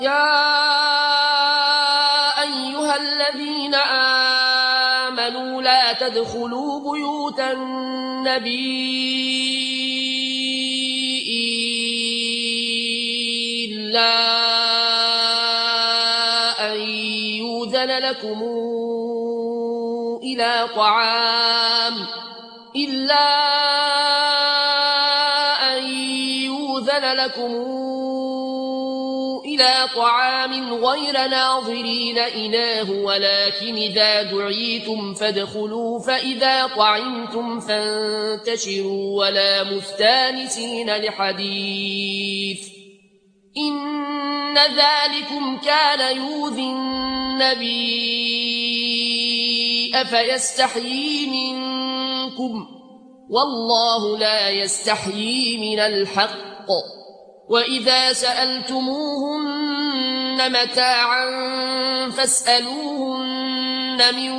يا أيها الذين آمنوا لا تدخلوا بيوت النبي إلا أن يؤذن لكم إلى طعام غير ناظرين إناه ولكن إذا دعيتم فادخلوا فإذا طعمتم فانتشروا ولا مستانسين لحديث إن ذلكم كان يؤذي النبي فيستحيي منكم والله لا يستحيي من الحق وإذا سألتموهن متاعا فاسألوهن من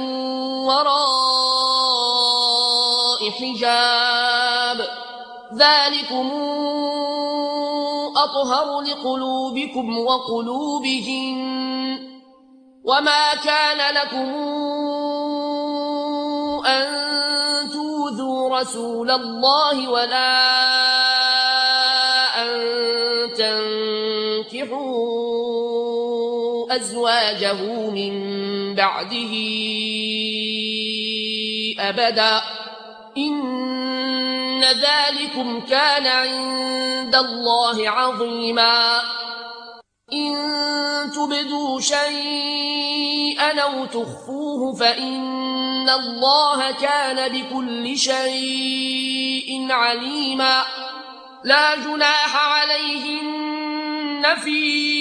وراء حجاب ذلكم أطهر لقلوبكم وقلوبهن وما كان لكم أن تؤذوا رسول الله ولا أن تنكحوا أزواجه من بعده أبدا إن ذلكم كان عند الله عظيما إن تبدوا شيئا أو تخفوه فإن الله كان بكل شيء عليما لا جناح عليهن في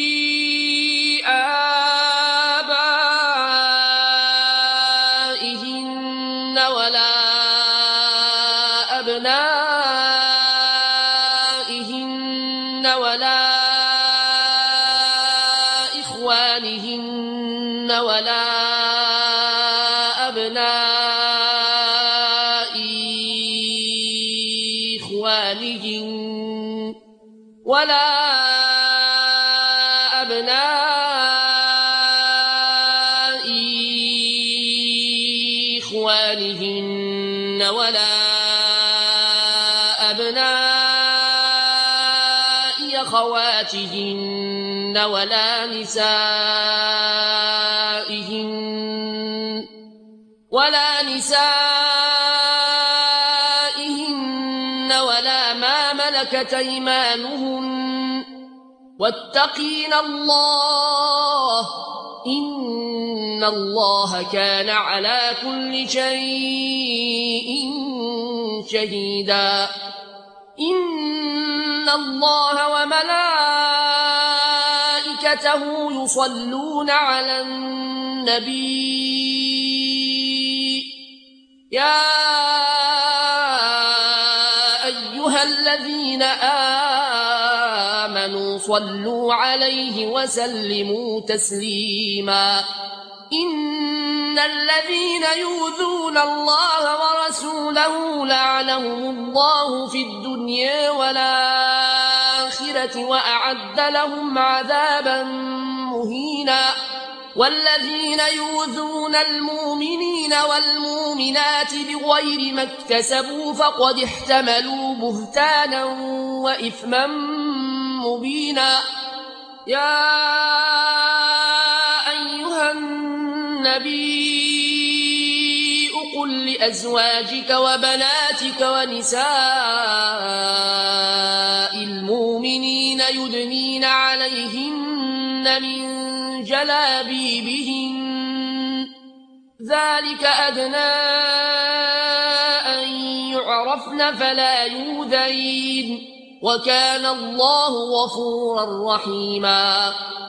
آبائهن ولا أبنائهن ولا إخوانهن ولا أبناء إخوانهن ولا أبناء إخوانهن ولا أبناء أخواتهن ولا نسائهن ولا ما ملكت أيمانهن واتقين الله إن الله كان على كل شيء شهيدا إن الله وملائكته يصلون على النبي يا أيها الذين آمنوا صلوا عليه وسلموا تسليما إن الذين يؤذون الله ورسوله لعنهم الله في الدنيا والآخرة وأعد لهم عذابا مهينا والذين يؤذون المؤمنين والمؤمنات بغير ما اكتسبوا فقد احتملوا بهتانا وإثما مبينا يا أيها النبي قل لأزواجك وبناتك ونساء المؤمنين يدنين عليهن من جلابيبهن ذلك أدنى أن يعرفن فلا يؤذين وكان الله غفورا رحيما